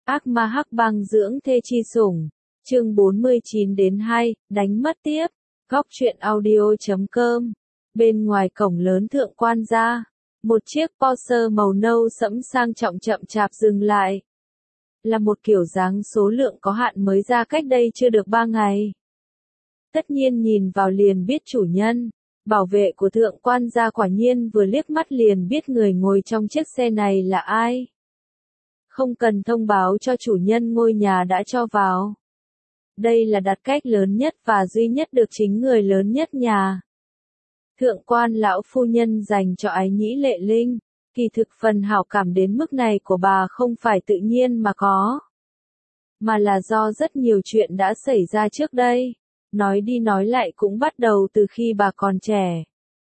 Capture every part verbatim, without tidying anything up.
Ác ma hắc băng dưỡng thê chi sủng. Chương bốn mươi chín đến hai, đánh mất tiếp. Góc truyện audio chấm com. Bên ngoài cổng lớn thượng quan gia, một chiếc Porsche màu nâu sẫm sang trọng chậm chạp dừng lại. Là một kiểu dáng số lượng có hạn mới ra cách đây chưa được ba ngày. Tất nhiên nhìn vào liền biết chủ nhân. Bảo vệ của thượng quan gia quả nhiên vừa liếc mắt liền biết người ngồi trong chiếc xe này là ai. Không cần thông báo cho chủ nhân ngôi nhà đã cho vào. Đây là đặt cách lớn nhất và duy nhất được chính người lớn nhất nhà. Thượng quan lão phu nhân dành cho ái nhĩ lệ linh, kỳ thực phần hảo cảm đến mức này của bà không phải tự nhiên mà có. Mà là do rất nhiều chuyện đã xảy ra trước đây. Nói đi nói lại cũng bắt đầu từ khi bà còn trẻ.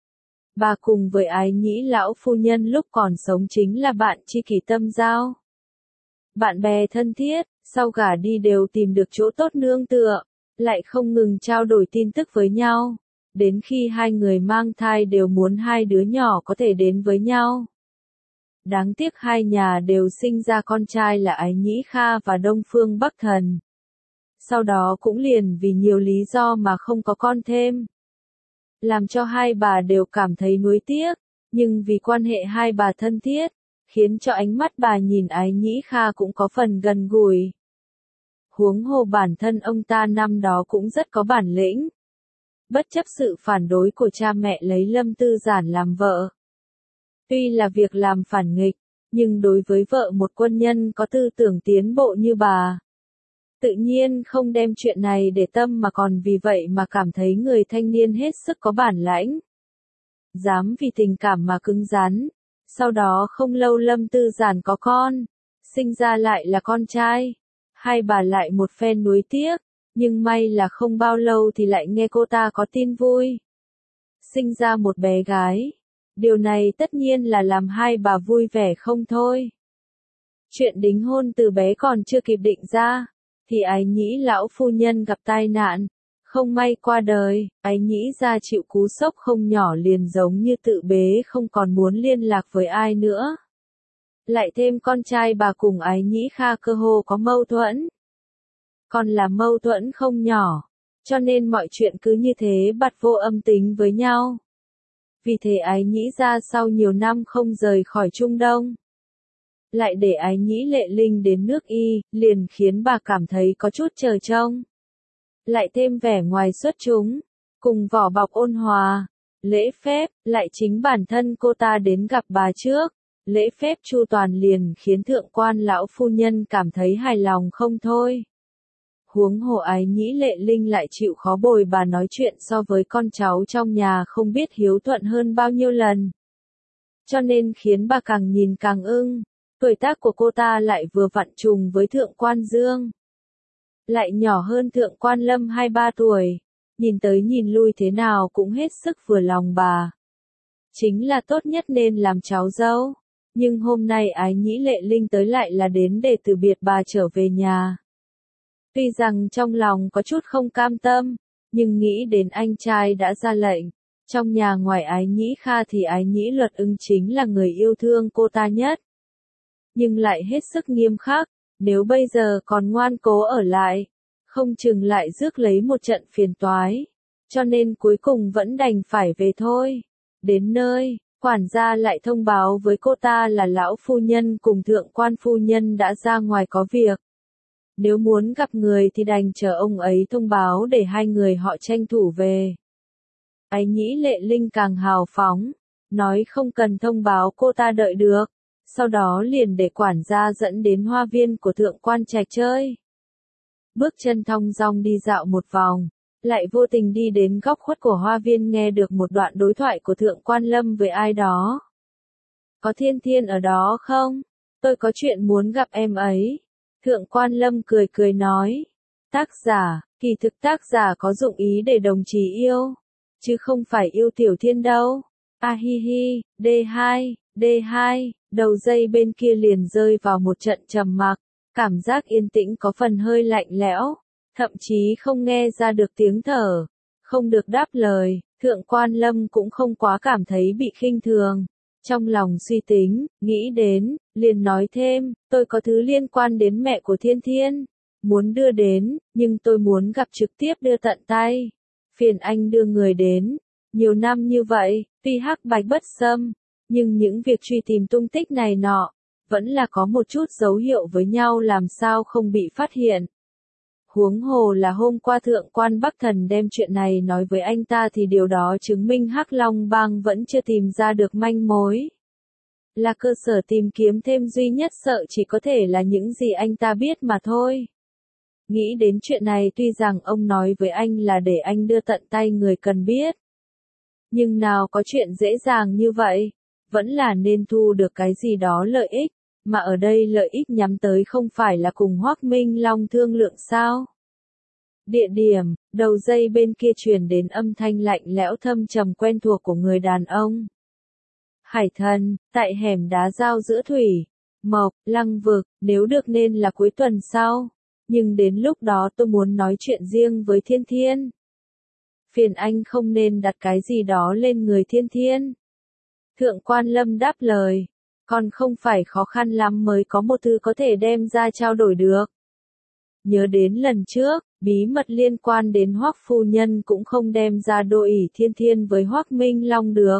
Bà cùng với ái nhĩ lão phu nhân lúc còn sống chính là bạn tri kỷ tâm giao. Bạn bè thân thiết, sau gả đi đều tìm được chỗ tốt nương tựa, lại không ngừng trao đổi tin tức với nhau. Đến khi hai người mang thai đều muốn hai đứa nhỏ có thể đến với nhau. Đáng tiếc hai nhà đều sinh ra con trai là Ái Nhĩ Kha và Đông Phương Bắc Thần. Sau đó cũng liền vì nhiều lý do mà không có con thêm. Làm cho hai bà đều cảm thấy nuối tiếc, nhưng vì quan hệ hai bà thân thiết, khiến cho ánh mắt bà nhìn Ái Nhĩ Kha cũng có phần gần gũi. Huống hồ bản thân ông ta năm đó cũng rất có bản lĩnh. Bất chấp sự phản đối của cha mẹ lấy Lâm Tư Giản làm vợ. Tuy là việc làm phản nghịch, nhưng đối với vợ một quân nhân có tư tưởng tiến bộ như bà, tự nhiên không đem chuyện này để tâm mà còn vì vậy mà cảm thấy người thanh niên hết sức có bản lãnh. Dám vì tình cảm mà cứng rắn. Sau đó không lâu Lâm Tư Giản có con, sinh ra lại là con trai. Hai bà lại một phen nuối tiếc, nhưng may là không bao lâu thì lại nghe cô ta có tin vui. Sinh ra một bé gái. Điều này tất nhiên là làm hai bà vui vẻ không thôi. Chuyện đính hôn từ bé còn chưa kịp định ra, thì Ái Nhĩ lão phu nhân gặp tai nạn, không may qua đời. Ái Nhĩ gia chịu cú sốc không nhỏ liền giống như tự bế không còn muốn liên lạc với ai nữa. Lại thêm con trai bà cùng Ái Nhĩ Kha cơ hồ có mâu thuẫn. Còn là mâu thuẫn không nhỏ, cho nên mọi chuyện cứ như thế bặt vô âm tính với nhau. Vì thế Ái Nhĩ gia sau nhiều năm không rời khỏi Trung Đông. Lại để Ái Nhĩ lệ linh đến nước Y, liền khiến bà cảm thấy có chút chờ trông. Lại thêm vẻ ngoài xuất chúng, cùng vỏ bọc ôn hòa, lễ phép, lại chính bản thân cô ta đến gặp bà trước. Lễ phép chu toàn liền khiến thượng quan lão phu nhân cảm thấy hài lòng không thôi. Huống hồ Ái Nhĩ lệ linh lại chịu khó bồi bà nói chuyện so với con cháu trong nhà không biết hiếu thuận hơn bao nhiêu lần. Cho nên khiến bà càng nhìn càng ưng. Tuổi tác của cô ta lại vừa vặn trùng với thượng quan Dương. Lại nhỏ hơn thượng quan Lâm hai ba tuổi. Nhìn tới nhìn lui thế nào cũng hết sức vừa lòng bà. Chính là tốt nhất nên làm cháu dâu. Nhưng hôm nay Ái Nhĩ lệ linh tới lại là đến để từ biệt bà trở về nhà. Tuy rằng trong lòng có chút không cam tâm, nhưng nghĩ đến anh trai đã ra lệnh. Trong nhà ngoài Ái Nhĩ Kha thì Ái Nhĩ Luật Ưng chính là người yêu thương cô ta nhất. Nhưng lại hết sức nghiêm khắc, nếu bây giờ còn ngoan cố ở lại, không chừng lại rước lấy một trận phiền toái. Cho nên cuối cùng vẫn đành phải về thôi. Đến nơi, quản gia lại thông báo với cô ta là lão phu nhân cùng thượng quan phu nhân đã ra ngoài có việc. Nếu muốn gặp người thì đành chờ ông ấy thông báo để hai người họ tranh thủ về. Ái Nhĩ lệ linh càng hào phóng, nói không cần thông báo cô ta đợi được. Sau đó liền để quản gia dẫn đến hoa viên của thượng quan trạch chơi. Bước chân thong dong đi dạo một vòng, lại vô tình đi đến góc khuất của hoa viên nghe được một đoạn đối thoại của thượng quan Lâm với ai đó. Có Thiên Thiên ở đó không? Tôi có chuyện muốn gặp em ấy. Thượng quan Lâm cười cười nói. Tác giả, kỳ thực tác giả có dụng ý để đồng chí yêu, chứ không phải yêu Tiểu Thiên đâu. A hi hi, D hai, D hai, đầu dây bên kia liền rơi vào một trận trầm mặc, cảm giác yên tĩnh có phần hơi lạnh lẽo, thậm chí không nghe ra được tiếng thở, không được đáp lời. Thượng quan Lâm cũng không quá cảm thấy bị khinh thường, Trong lòng suy tính, nghĩ đến, liền nói thêm, tôi có thứ liên quan đến mẹ của Thiên Thiên. Muốn đưa đến, nhưng tôi muốn gặp trực tiếp đưa tận tay. Phiền anh đưa người đến. Nhiều năm như vậy, tuy hắc bạch bất xâm, nhưng những việc truy tìm tung tích này nọ, vẫn là có một chút dấu hiệu với nhau làm sao không bị phát hiện. Huống hồ là hôm qua thượng quan Bắc Thần đem chuyện này nói với anh ta thì điều đó chứng minh Hắc Long Bang vẫn chưa tìm ra được manh mối. Là cơ sở tìm kiếm thêm duy nhất sợ chỉ có thể là những gì anh ta biết mà thôi. Nghĩ đến chuyện này tuy rằng ông nói với anh là để anh đưa tận tay người cần biết. Nhưng nào có chuyện dễ dàng như vậy, vẫn là nên thu được cái gì đó lợi ích, mà ở đây lợi ích nhắm tới không phải là cùng Hoắc Minh Long thương lượng sao. Địa điểm, đầu dây bên kia truyền đến âm thanh lạnh lẽo thâm trầm quen thuộc của người đàn ông. Hải Thần, tại hẻm đá giao giữa thủy, Mộc, Lăng Vực, nếu được nên là cuối tuần sau, nhưng đến lúc đó tôi muốn nói chuyện riêng với Thiên Thiên. Phiền anh không nên đặt cái gì đó lên người Thiên Thiên. Thượng quan Lâm đáp lời, còn không phải khó khăn lắm mới có một thứ có thể đem ra trao đổi được. Nhớ đến lần trước, bí mật liên quan đến Hoắc phu nhân cũng không đem ra đôi ỷ Thiên Thiên với Hoắc Minh Long được.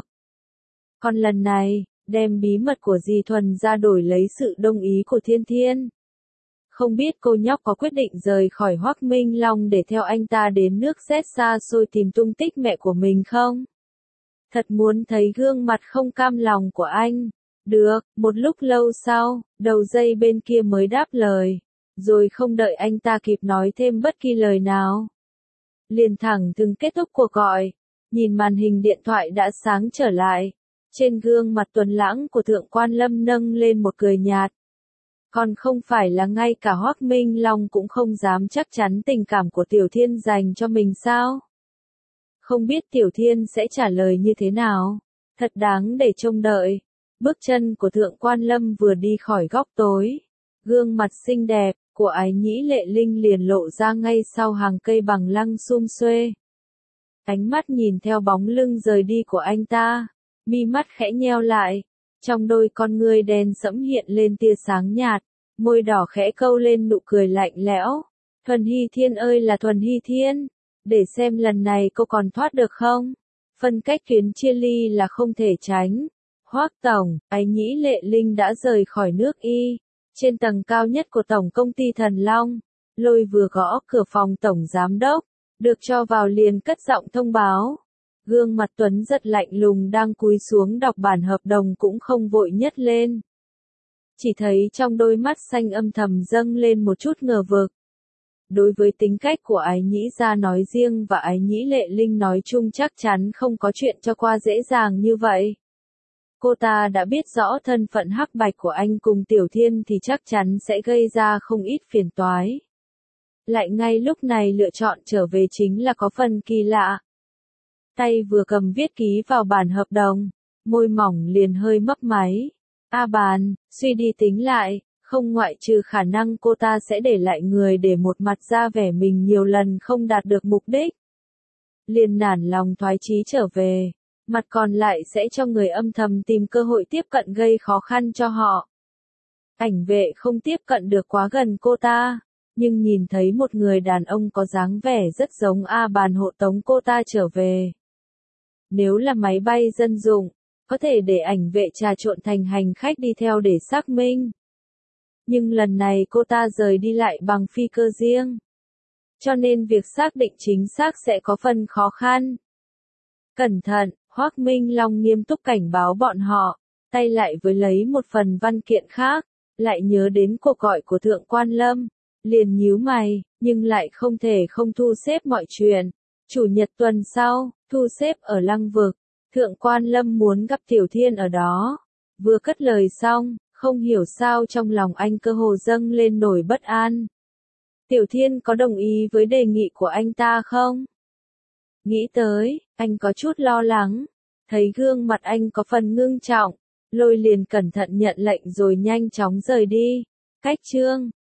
Còn lần này, đem bí mật của Di Thuần ra đổi lấy sự đồng ý của Thiên Thiên. Không biết cô nhóc có quyết định rời khỏi Hoắc Minh Long để theo anh ta đến nước xét xa xôi tìm tung tích mẹ của mình không? Thật muốn thấy gương mặt không cam lòng của anh. Được, một lúc lâu sau, đầu dây bên kia mới đáp lời. Rồi không đợi anh ta kịp nói thêm bất kỳ lời nào. Liền thẳng thừng kết thúc cuộc gọi. Nhìn màn hình điện thoại đã sáng trở lại. Trên gương mặt tuấn lãng của Thượng quan Lâm nâng lên một cười nhạt. Còn không phải là ngay cả Hoắc Minh Long cũng không dám chắc chắn tình cảm của Tiểu Thiên dành cho mình sao? Không biết Tiểu Thiên sẽ trả lời như thế nào? Thật đáng để trông đợi. Bước chân của Thượng quan Lâm vừa đi khỏi góc tối. Gương mặt xinh đẹp của Ái Nhĩ Lệ Linh liền lộ ra ngay sau hàng cây bằng lăng sum xuê. Ánh mắt nhìn theo bóng lưng rời đi của anh ta, mi mắt khẽ nheo lại, trong đôi con ngươi đen sẫm hiện lên tia sáng nhạt, môi đỏ khẽ câu lên nụ cười lạnh lẽo. Thuần Hy Thiên ơi là Thuần Hy Thiên, để xem lần này cô còn thoát được không? Phân cách tuyến chia ly là không thể tránh. Hoắc tổng, Ái Nhĩ Lệ Linh đã rời khỏi nước Y. Trên tầng cao nhất của Tổng công ty Thần Long, Lôi vừa gõ cửa phòng Tổng Giám đốc, được cho vào liền cất giọng thông báo. Gương mặt Tuấn rất lạnh lùng đang cúi xuống đọc bản hợp đồng cũng không vội nhấc lên. Chỉ thấy trong đôi mắt xanh âm thầm dâng lên một chút ngờ vực. Đối với tính cách của Ái Nhĩ gia nói riêng và Ái Nhĩ Lệ Linh nói chung chắc chắn không có chuyện cho qua dễ dàng như vậy. Cô ta đã biết rõ thân phận hắc bạch của anh cùng Tiểu Thiên thì chắc chắn sẽ gây ra không ít phiền toái. Lại ngay lúc này lựa chọn trở về chính là có phần kỳ lạ. Tay vừa cầm viết ký vào bản hợp đồng, môi mỏng liền hơi mấp máy. A bàn, suy đi tính lại, không ngoại trừ khả năng cô ta sẽ để lại người để một mặt ra vẻ mình nhiều lần không đạt được mục đích. Liền nản lòng thoái chí trở về. Mặt còn lại sẽ cho người âm thầm tìm cơ hội tiếp cận gây khó khăn cho họ. Ảnh vệ không tiếp cận được quá gần cô ta, nhưng nhìn thấy một người đàn ông có dáng vẻ rất giống A bàn hộ tống cô ta trở về. Nếu là máy bay dân dụng, có thể để ảnh vệ trà trộn thành hành khách đi theo để xác minh. Nhưng lần này cô ta rời đi lại bằng phi cơ riêng. Cho nên việc xác định chính xác sẽ có phần khó khăn. Cẩn thận, Hoắc Minh Long nghiêm túc cảnh báo bọn họ, tay lại với lấy một phần văn kiện khác, lại nhớ đến cuộc gọi của Thượng quan Lâm, liền nhíu mày, nhưng lại không thể không thu xếp mọi chuyện. Chủ nhật tuần sau, thu xếp ở Lăng Vực, Thượng quan Lâm muốn gặp Tiểu Thiên ở đó. Vừa cất lời xong, không hiểu sao trong lòng anh cơ hồ dâng lên nổi bất an. Tiểu Thiên có đồng ý với đề nghị của anh ta không? Nghĩ tới, anh có chút lo lắng, thấy gương mặt anh có phần ngưng trọng, Lôi liền cẩn thận nhận lệnh rồi nhanh chóng rời đi. Cách chương